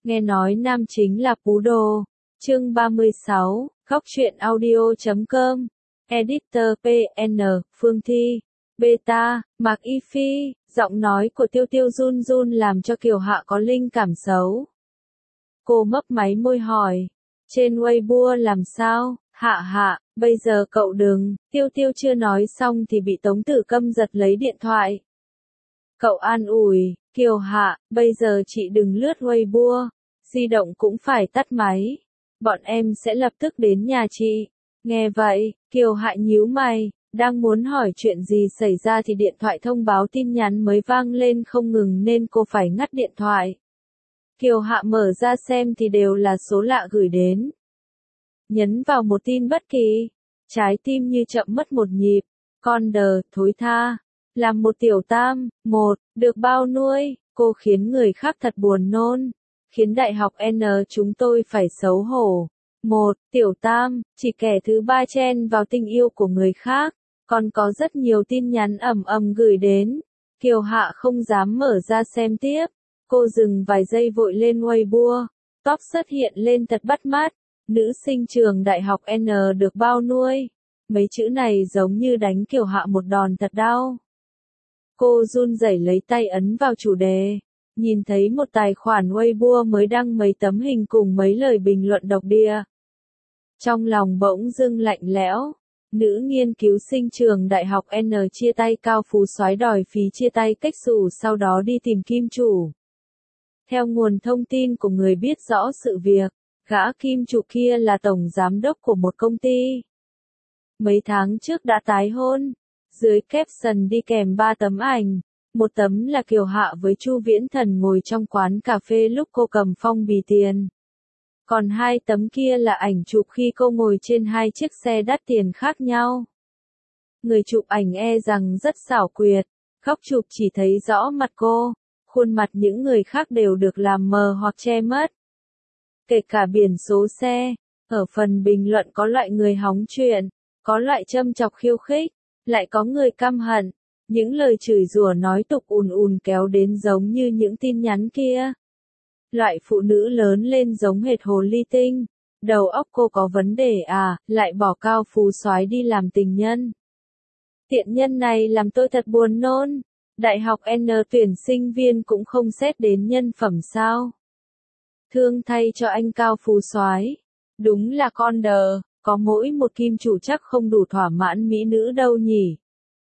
Nghe nói nam chính là Pú Đô. Chương 36, goctruyện audio.com. Editor PN, Phương Thi. Beta, Mạc Y Phi. Giọng nói của Tiêu Tiêu run run làm cho Kiều Hạ có linh cảm xấu. Cô mấp máy môi hỏi. Trên Weibo làm sao? Hạ, bây giờ cậu đừng. Tiêu Tiêu chưa nói xong thì bị Tống Tử Câm giật lấy điện thoại. Cậu an ủi, Kiều Hạ, bây giờ chị đừng lướt Weibo. Di động cũng phải tắt máy. Bọn em sẽ lập tức đến nhà chị. Nghe vậy, Kiều Hạ nhíu mày, đang muốn hỏi chuyện gì xảy ra thì điện thoại thông báo tin nhắn mới vang lên không ngừng nên cô phải ngắt điện thoại. Kiều Hạ mở ra xem thì đều là số lạ gửi đến. Nhấn vào một tin bất kỳ. Trái tim như chậm mất một nhịp. Con đờ, thối tha. Làm một tiểu tam, được bao nuôi, cô khiến người khác thật buồn nôn. Khiến đại học N chúng tôi phải xấu hổ. Tiểu tam, chỉ kẻ thứ ba chen vào tình yêu của người khác. Còn có rất nhiều tin nhắn ầm gửi đến. Kiều Hạ không dám mở ra xem tiếp. Cô dừng vài giây vội lên Weibo. Top xuất hiện lên thật bắt mắt. Nữ sinh trường đại học N được bao nuôi. Mấy chữ này giống như đánh Kiều Hạ một đòn thật đau. Cô run rẩy lấy tay ấn vào chủ đề. Nhìn thấy một tài khoản Weibo mới đăng mấy tấm hình cùng mấy lời bình luận độc địa. Trong lòng bỗng dưng lạnh lẽo. Nữ nghiên cứu sinh trường đại học N chia tay Cao Phú Soái đòi phí chia tay cách xù sau đó đi tìm kim chủ. Theo nguồn thông tin của người biết rõ sự việc, gã kim chủ kia là tổng giám đốc của một công ty. Mấy tháng trước đã tái hôn. Dưới caption đi kèm 3 tấm ảnh. Một tấm là Kiều Hạ với Chu Viễn Thần ngồi trong quán cà phê lúc cô cầm phong bì tiền. Còn 2 tấm kia là ảnh chụp khi cô ngồi trên 2 chiếc xe đắt tiền khác nhau. Người chụp ảnh rằng rất xảo quyệt, góc chụp chỉ thấy rõ mặt cô, khuôn mặt những người khác đều được làm mờ hoặc che mất. Kể cả biển số xe, ở phần bình luận có loại người hóng chuyện, có loại châm chọc khiêu khích, lại có người căm hận. Những lời chửi rủa nói tục ùn kéo đến giống như những tin nhắn kia. Loại phụ nữ lớn lên giống hệt hồ ly tinh. Đầu óc cô có vấn đề lại bỏ Cao Phú Soái đi làm tình nhân. Tiện nhân này làm tôi thật buồn nôn. Đại học N tuyển sinh viên cũng không xét đến nhân phẩm sao. Thương thay cho anh Cao Phú Soái. Đúng là con đờ, có mỗi một kim chủ chắc không đủ thỏa mãn mỹ nữ đâu nhỉ.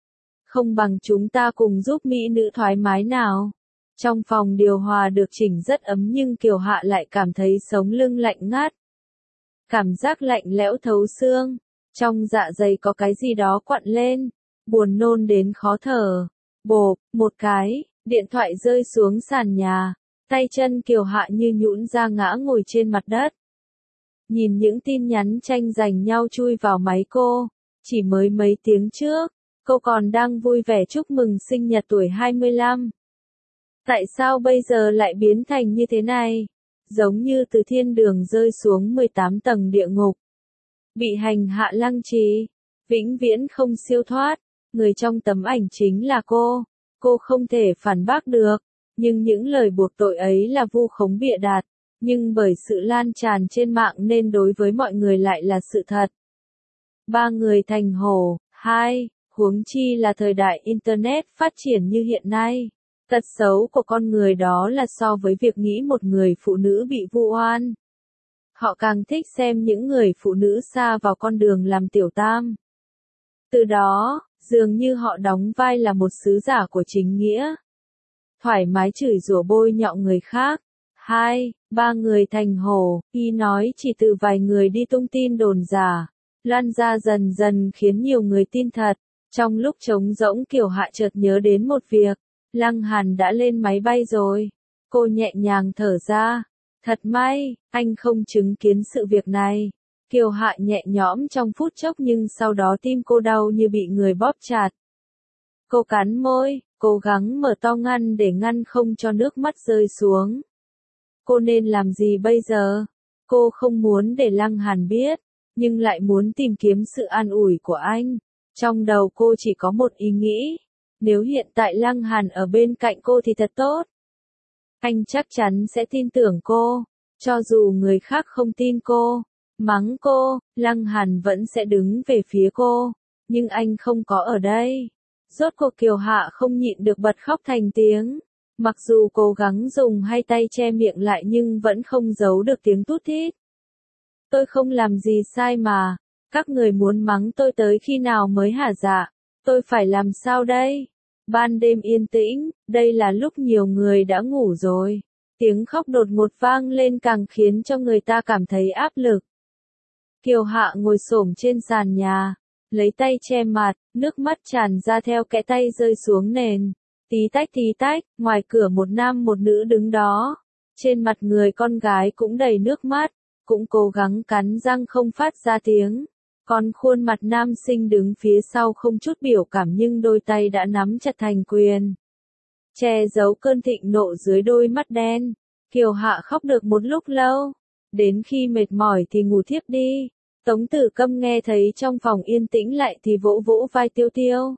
Không bằng chúng ta cùng giúp mỹ nữ thoải mái nào. Trong phòng điều hòa được chỉnh rất ấm nhưng Kiều Hạ lại cảm thấy sống lưng lạnh ngắt. Cảm giác lạnh lẽo thấu xương. Trong dạ dày có cái gì đó quặn lên. Buồn nôn đến khó thở. Bộp, một cái, điện thoại rơi xuống sàn nhà. Tay chân Kiều Hạ như nhũn ra ngã ngồi trên mặt đất. Nhìn những tin nhắn tranh giành nhau chui vào máy cô. Chỉ mới mấy tiếng trước, cô còn đang vui vẻ chúc mừng sinh nhật tuổi 25. Tại sao bây giờ lại biến thành như thế này? Giống như từ thiên đường rơi xuống 18 tầng địa ngục. Bị hành hạ lăng trì. Vĩnh viễn không siêu thoát. Người trong tấm ảnh chính là cô. Cô không thể phản bác được. Nhưng những lời buộc tội ấy là vu khống bịa đặt. Nhưng bởi sự lan tràn trên mạng nên đối với mọi người lại là sự thật. 3 người thành hổ. 2. Huống chi là thời đại Internet phát triển như hiện nay. Tật xấu của con người đó là so với việc nghĩ một người phụ nữ bị vu oan. Họ càng thích xem những người phụ nữ sa vào con đường làm tiểu tam. Từ đó, dường như họ đóng vai là một sứ giả của chính nghĩa. Thoải mái chửi rủa bôi nhọ người khác. 2. 3 người thành hổ. Y nói chỉ từ vài người đi tung tin đồn giả. Lan ra dần dần khiến nhiều người tin thật. Trong lúc trống rỗng Kiều Hạ chợt nhớ đến một việc. Lăng Hàn đã lên máy bay rồi. Cô nhẹ nhàng thở ra. Thật may, anh không chứng kiến sự việc này. Kiều Hạ nhẹ nhõm trong phút chốc nhưng sau đó tim cô đau như bị người bóp chặt. Cô cắn môi, cố gắng mở to ngăn để ngăn không cho nước mắt rơi xuống. Cô nên làm gì bây giờ? Cô không muốn để Lăng Hàn biết, nhưng lại muốn tìm kiếm sự an ủi của anh. Trong đầu cô chỉ có một ý nghĩ. Nếu hiện tại Lăng Hàn ở bên cạnh cô thì thật tốt. Anh chắc chắn sẽ tin tưởng cô. Cho dù người khác không tin cô, mắng cô, Lăng Hàn vẫn sẽ đứng về phía cô. Nhưng anh không có ở đây. Rốt cuộc Kiều Hạ không nhịn được bật khóc thành tiếng. Mặc dù cố gắng dùng hai tay che miệng lại nhưng vẫn không giấu được tiếng tút thít. Tôi không làm gì sai mà. Các người muốn mắng tôi tới khi nào mới hả dạ? Tôi phải làm sao đây? Ban đêm yên tĩnh, đây là lúc nhiều người đã ngủ rồi. Tiếng khóc đột ngột vang lên càng khiến cho người ta cảm thấy áp lực. Kiều Hạ ngồi xổm trên sàn nhà, lấy tay che mặt, nước mắt tràn ra theo kẽ tay rơi xuống nền. Tí tách, ngoài cửa một nam một nữ đứng đó. Trên mặt người con gái cũng đầy nước mắt, cũng cố gắng cắn răng không phát ra tiếng. Còn khuôn mặt nam sinh đứng phía sau không chút biểu cảm nhưng đôi tay đã nắm chặt thành quyền. Che giấu cơn thịnh nộ dưới đôi mắt đen. Kiều Hạ khóc được một lúc lâu. Đến khi mệt mỏi thì ngủ thiếp đi. Tống Tử Câm nghe thấy trong phòng yên tĩnh lại thì vỗ vỗ vai Tiêu Tiêu.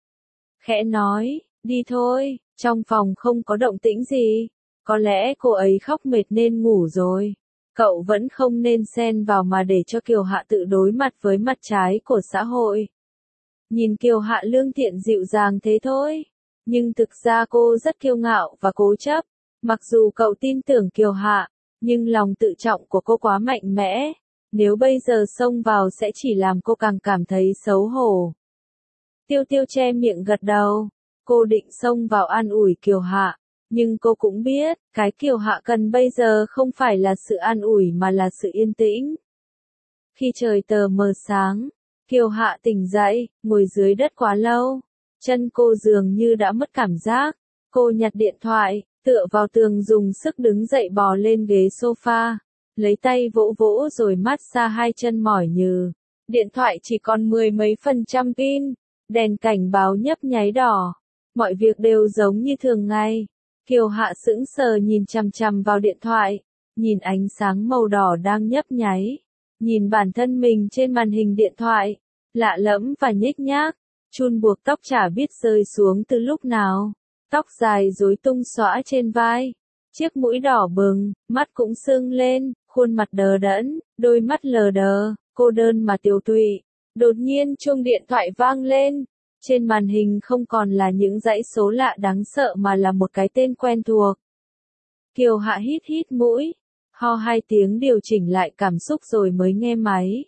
Khẽ nói, đi thôi, trong phòng không có động tĩnh gì. Có lẽ cô ấy khóc mệt nên ngủ rồi. Cậu vẫn không nên xen vào mà để cho Kiều Hạ tự đối mặt với mặt trái của xã hội. Nhìn Kiều Hạ lương thiện dịu dàng thế thôi. Nhưng thực ra cô rất kiêu ngạo và cố chấp. Mặc dù cậu tin tưởng Kiều Hạ, nhưng lòng tự trọng của cô quá mạnh mẽ. Nếu bây giờ xông vào sẽ chỉ làm cô càng cảm thấy xấu hổ. Tiêu Tiêu che miệng gật đầu. Cô định xông vào an ủi Kiều Hạ. Nhưng cô cũng biết, cái Kiều Hạ cần bây giờ không phải là sự an ủi mà là sự yên tĩnh. Khi trời tờ mờ sáng, Kiều Hạ tỉnh dậy, ngồi dưới đất quá lâu. Chân cô dường như đã mất cảm giác. Cô nhặt điện thoại, tựa vào tường dùng sức đứng dậy bò lên ghế sofa. Lấy tay vỗ vỗ rồi mát xa hai chân mỏi nhừ. Điện thoại chỉ còn 10 mấy % pin. Đèn cảnh báo nhấp nháy đỏ. Mọi việc đều giống như thường ngày. Kiều Hạ sững sờ nhìn chằm chằm vào điện thoại. Nhìn ánh sáng màu đỏ đang nhấp nháy. Nhìn bản thân mình trên màn hình điện thoại. Lạ lẫm và nhếch nhác. Chun buộc tóc chả biết rơi xuống từ lúc nào. Tóc dài rối tung xõa trên vai. Chiếc mũi đỏ bừng, mắt cũng sưng lên, khuôn mặt đờ đẫn, đôi mắt lờ đờ, cô đơn mà tiều tụy. Đột nhiên chuông điện thoại vang lên. Trên màn hình không còn là những dãy số lạ đáng sợ mà là một cái tên quen thuộc. Kiều Hạ hít hít mũi, ho hai tiếng điều chỉnh lại cảm xúc rồi mới nghe máy.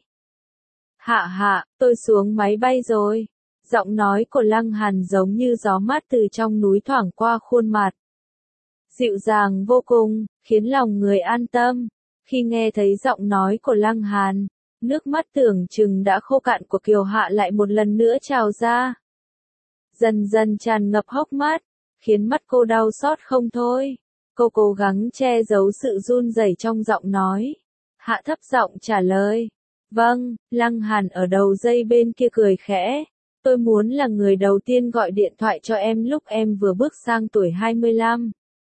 Hạ, tôi xuống máy bay rồi. Giọng nói của Lăng Hàn giống như gió mát từ trong núi thoảng qua khuôn mặt. Dịu dàng vô cùng, khiến lòng người an tâm. Khi nghe thấy giọng nói của Lăng Hàn, nước mắt tưởng chừng đã khô cạn của Kiều Hạ lại một lần nữa trào ra. Dần dần tràn ngập hốc mắt, khiến mắt cô đau xót không thôi. Cô cố gắng che giấu sự run rẩy trong giọng nói. Hạ thấp giọng trả lời. Vâng, Lăng Hàn ở đầu dây bên kia cười khẽ. Tôi muốn là người đầu tiên gọi điện thoại cho em lúc em vừa bước sang tuổi 25.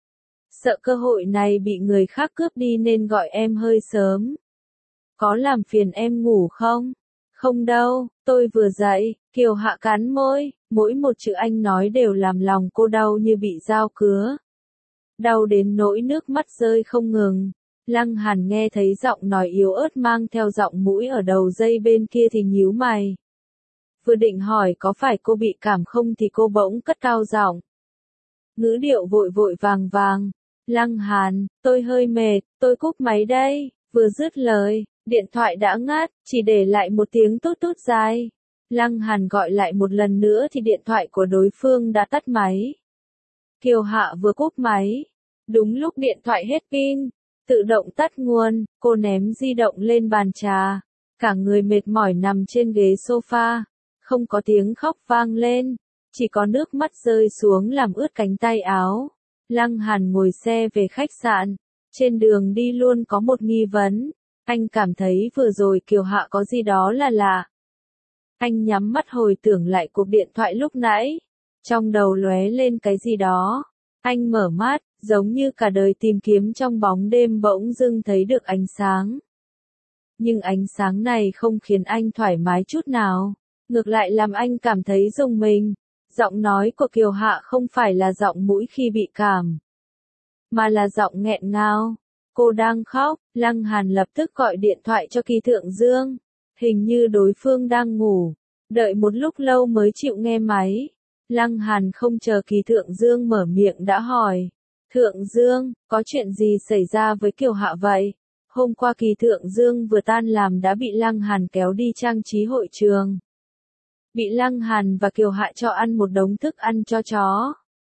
Sợ cơ hội này bị người khác cướp đi nên gọi em hơi sớm. Có làm phiền em ngủ không? Không đâu, tôi vừa dậy. Kiều Hạ cắn môi, mỗi một chữ anh nói đều làm lòng cô đau như bị dao cứa. Đau đến nỗi nước mắt rơi không ngừng. Lăng Hàn nghe thấy giọng nói yếu ớt mang theo giọng mũi ở đầu dây bên kia thì nhíu mày. Vừa định hỏi có phải cô bị cảm không thì cô bỗng cất cao giọng. Ngữ điệu vội vội vàng. Lăng Hàn, tôi hơi mệt, tôi cúp máy đây. Vừa dứt lời, điện thoại đã ngắt, chỉ để lại một tiếng tút tút dài. Lăng Hàn gọi lại một lần nữa thì điện thoại của đối phương đã tắt máy. Kiều Hạ vừa cúp máy. Đúng lúc điện thoại hết pin, tự động tắt nguồn, cô ném di động lên bàn trà. Cả người mệt mỏi nằm trên ghế sofa. Không có tiếng khóc vang lên, chỉ có nước mắt rơi xuống làm ướt cánh tay áo. Lăng Hàn ngồi xe về khách sạn. Trên đường đi luôn có một nghi vấn. Anh cảm thấy vừa rồi Kiều Hạ có gì đó là lạ. Anh nhắm mắt hồi tưởng lại cuộc điện thoại lúc nãy. Trong đầu lóe lên cái gì đó. Anh mở mắt, giống như cả đời tìm kiếm trong bóng đêm bỗng dưng thấy được ánh sáng. Nhưng ánh sáng này không khiến anh thoải mái chút nào. Ngược lại làm anh cảm thấy rùng mình. Giọng nói của Kiều Hạ không phải là giọng mũi khi bị cảm. mà là giọng nghẹn ngào. Cô đang khóc, Lăng Hàn lập tức gọi điện thoại cho Kỳ Thượng Dương. Hình như đối phương đang ngủ. Đợi một lúc lâu mới chịu nghe máy. Lăng Hàn không chờ Kỳ Thượng Dương mở miệng đã hỏi. Thượng Dương, có chuyện gì xảy ra với Kiều Hạ vậy? Hôm qua Kỳ Thượng Dương vừa tan làm đã bị Lăng Hàn kéo đi trang trí hội trường. Bị Lăng Hàn và Kiều Hạ cho ăn một đống thức ăn cho chó.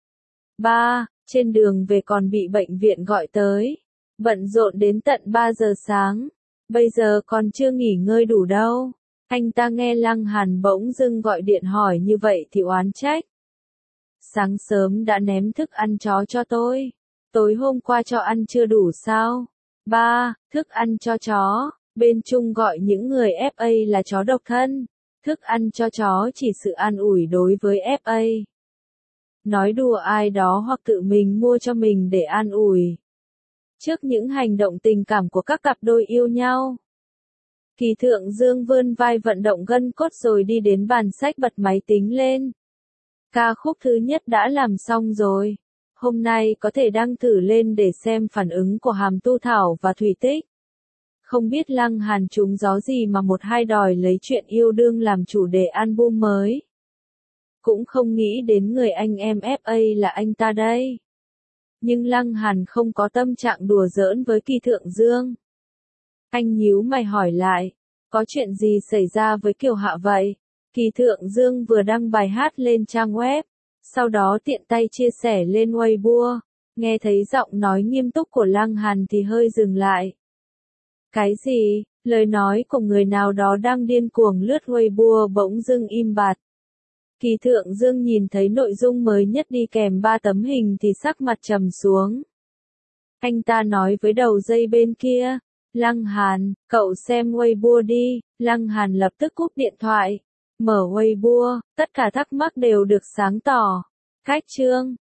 Trên đường về còn bị bệnh viện gọi tới. Bận rộn đến tận 3 giờ sáng. Bây giờ còn chưa nghỉ ngơi đủ đâu. Anh ta nghe Lăng Hàn bỗng dưng gọi điện hỏi như vậy thì oán trách. Sáng sớm đã ném thức ăn chó cho tôi. Tối hôm qua cho ăn chưa đủ sao? Thức ăn cho chó. Bên Trung gọi những người FA là chó độc thân. Thức ăn cho chó chỉ sự an ủi đối với FA. Nói đùa ai đó hoặc tự mình mua cho mình để an ủi. Trước những hành động tình cảm của các cặp đôi yêu nhau. Kỳ Thượng Dương vươn vai vận động gân cốt rồi đi đến bàn sách bật máy tính lên. Ca khúc thứ nhất đã làm xong rồi. Hôm nay có thể đăng thử lên để xem phản ứng của Hàm Tu Thảo và Thủy Tích. Không biết Lăng Hàn trúng gió gì mà một hai đòi lấy chuyện yêu đương làm chủ đề album mới. Cũng không nghĩ đến người anh em FA là anh ta đây. Nhưng Lăng Hàn không có tâm trạng đùa giỡn với Kỳ Thượng Dương. Anh nhíu mày hỏi lại, có chuyện gì xảy ra với Kiều Hạ vậy? Kỳ Thượng Dương vừa đăng bài hát lên trang web, sau đó tiện tay chia sẻ lên Weibo. Nghe thấy giọng nói nghiêm túc của Lăng Hàn thì hơi dừng lại. Cái gì? Lời nói của người nào đó đang điên cuồng lướt Weibo bỗng dưng im bặt. Kỳ Thượng Dương nhìn thấy nội dung mới nhất đi kèm 3 tấm hình thì sắc mặt trầm xuống. Anh ta nói với đầu dây bên kia, Lăng Hàn, cậu xem Weibo đi. Lăng Hàn lập tức cúp điện thoại. Mở Weibo, tất cả thắc mắc đều được sáng tỏ. Cách chương